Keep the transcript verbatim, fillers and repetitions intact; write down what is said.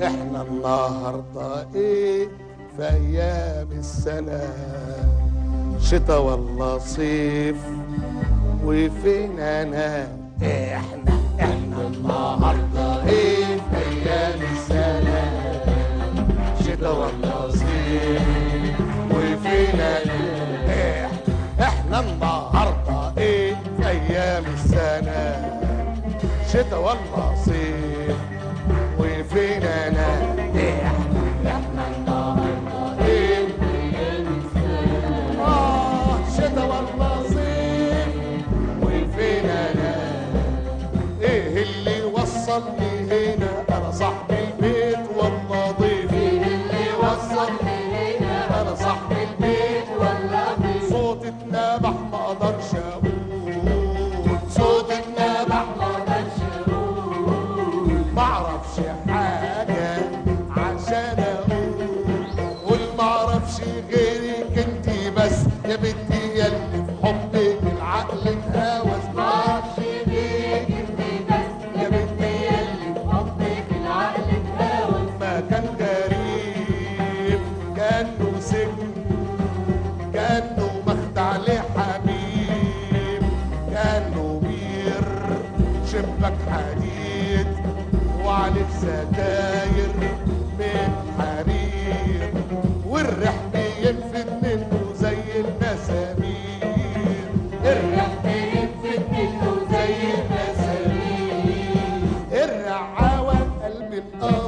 احنا النهارده ايه في ايام السنه، شتا ولا صيف وفين انا؟ احنا احنا النهارده ايه في ايام السنه، شتا ولا صيف وفين انا؟ احنا النهارده ايه في ايام السنه، شتا ولا صيف وفين انا؟ احنا احنا النهارده ايه في ايام السنه، اه شتا ولا صيف وفين انا؟ ايه اللي وصلني هنا؟ انا صاحب البيت ولا ضيف؟ ايه اللي وصلني هنا؟ انا صاحب البيت ولا ضيف؟ صوت اتنبح ما اقدرش اقول، صوت اتنبح ما اقدرش اقول، معرفش حاجة عشان اقول، قول معرفش غيرك انتي بس يا بنتي ياللي في حبك العقل اتهوس. معرفش غيرك انتي بس يا بنتي ياللي في حبك العقل اتهوس. ما كان غريب كأنه سجن، كأنه مخدع لحبيب، كأنه بير شبك حديد وعليه ستاير من حرير، والريح بينفد منه زي المسامير، الريح بينفد منه زي المسامير، الرعاوة قلب الأرض